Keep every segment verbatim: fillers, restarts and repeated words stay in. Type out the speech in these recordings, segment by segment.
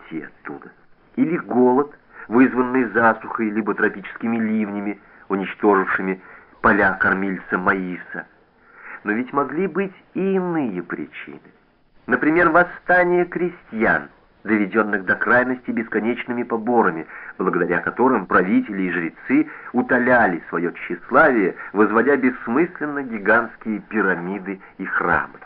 уйти оттуда. Или голод, вызванный засухой, либо тропическими ливнями, уничтожившими поля кормильца Маиса. Но ведь могли быть и иные причины. Например, восстание крестьян, доведенных до крайности бесконечными поборами, благодаря которым правители и жрецы утоляли свое тщеславие, возводя бессмысленно гигантские пирамиды и храмы.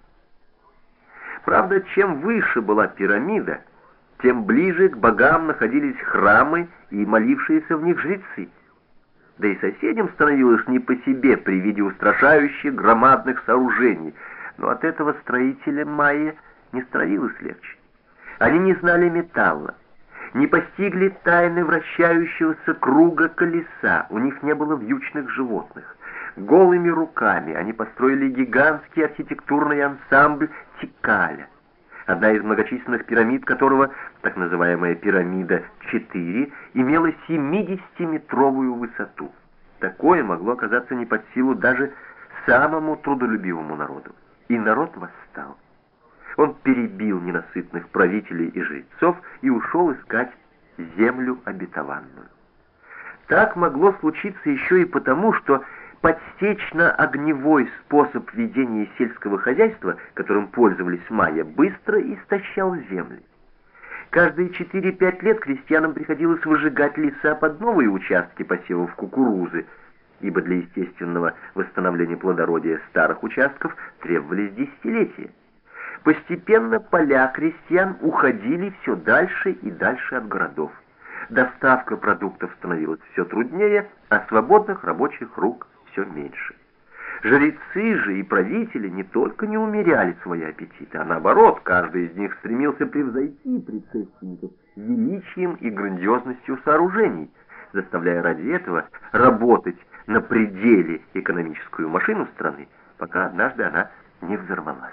Правда, чем выше была пирамида, тем ближе к богам находились храмы и молившиеся в них жрецы. Да и соседям становилось не по себе при виде устрашающих громадных сооружений, но от этого строителям майя не становилось легче. Они не знали металла, не постигли тайны вращающегося круга колеса, у них не было вьючных животных. Голыми руками они построили гигантский архитектурный ансамбль Тикаля, одна из многочисленных пирамид которого, так называемая пирамида четыре, имела семидесятиметровую высоту. Такое могло оказаться не под силу даже самому трудолюбивому народу. И народ восстал. Он перебил ненасытных правителей и жрецов и ушел искать землю обетованную. Так могло случиться еще и потому, что подсечно-огневой способ ведения сельского хозяйства, которым пользовались майя, быстро истощал земли. Каждые четыре-пять лет крестьянам приходилось выжигать леса под новые участки посевов кукурузы, ибо для естественного восстановления плодородия старых участков требовались десятилетия. Постепенно поля крестьян уходили все дальше и дальше от городов. Доставка продуктов становилась все труднее, а свободных рабочих рук все меньше. Жрецы же и правители не только не умеряли свои аппетиты, а наоборот, каждый из них стремился превзойти предшественников величием и грандиозностью сооружений, заставляя ради этого работать на пределе экономическую машину страны, пока однажды она не взорвалась.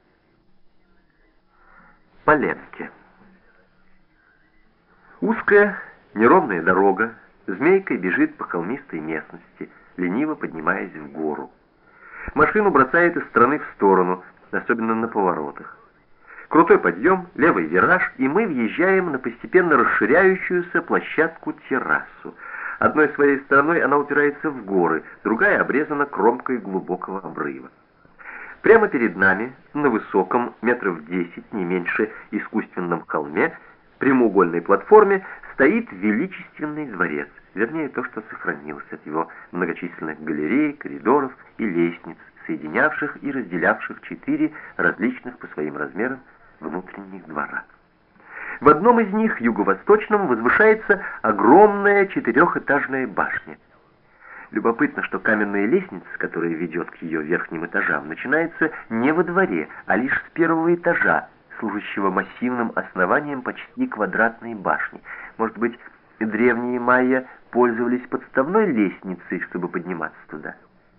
Паленке. Узкая, неровная дорога змейкой бежит по холмистой местности, лениво поднимаясь в гору. Машину бросает из стороны в сторону, особенно на поворотах. Крутой подъем, левый вираж, и мы въезжаем на постепенно расширяющуюся площадку-террасу. Одной своей стороной она упирается в горы, другая обрезана кромкой глубокого обрыва. Прямо перед нами, на высоком, метров десять, не меньше, искусственном холме, прямоугольной платформе, стоит величественный дворец, вернее, то, что сохранилось от его многочисленных галерей, коридоров и лестниц, соединявших и разделявших четыре различных по своим размерам внутренних двора. В одном из них, юго-восточном, возвышается огромная четырехэтажная башня. Любопытно, что каменная лестница, которая ведет к ее верхним этажам, начинается не во дворе, а лишь с первого этажа, служащего массивным основанием почти квадратной башни. Может быть, древние майя пользовались подставной лестницей, чтобы подниматься туда.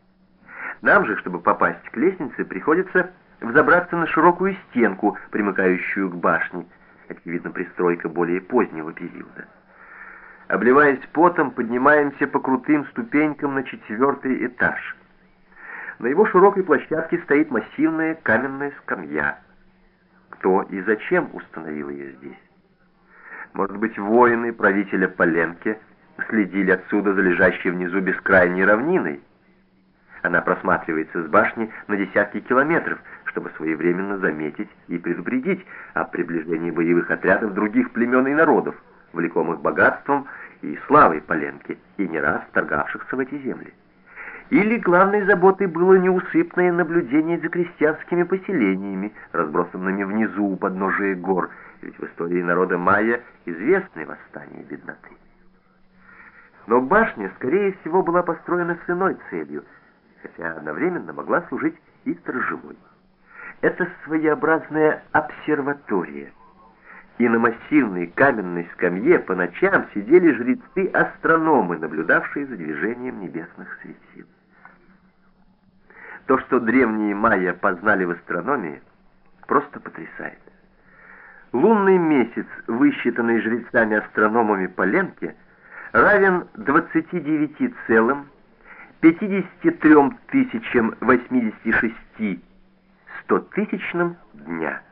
Нам же, чтобы попасть к лестнице, приходится взобраться на широкую стенку, примыкающую к башне, очевидно, пристройка более позднего периода. Обливаясь потом, поднимаемся по крутым ступенькам на четвертый этаж. На его широкой площадке стоит массивная каменная скамья. Кто и зачем установил ее здесь? Может быть, воины правителя Паленке следили отсюда за лежащей внизу бескрайней равниной? Она просматривается с башни на десятки километров, чтобы своевременно заметить и предупредить о приближении боевых отрядов других племен и народов, влекомых богатством и славой Паленки, и не раз вторгавшихся в эти земли. Или главной заботой было неусыпное наблюдение за крестьянскими поселениями, разбросанными внизу у подножия гор, ведь в истории народа майя известны восстания бедноты. Но башня, скорее всего, была построена с иной целью, хотя одновременно могла служить и сторожевой. Это своеобразная обсерватория. И на массивной каменной скамье по ночам сидели жрецы-астрономы, наблюдавшие за движением небесных светил. То, что древние майя познали в астрономии, просто потрясает. Лунный месяц, высчитанный жрецами-астрономами Паленке, равен двадцати девяти целым пятидесяти трём тысячам восьмидесяти шести стотысячным дня.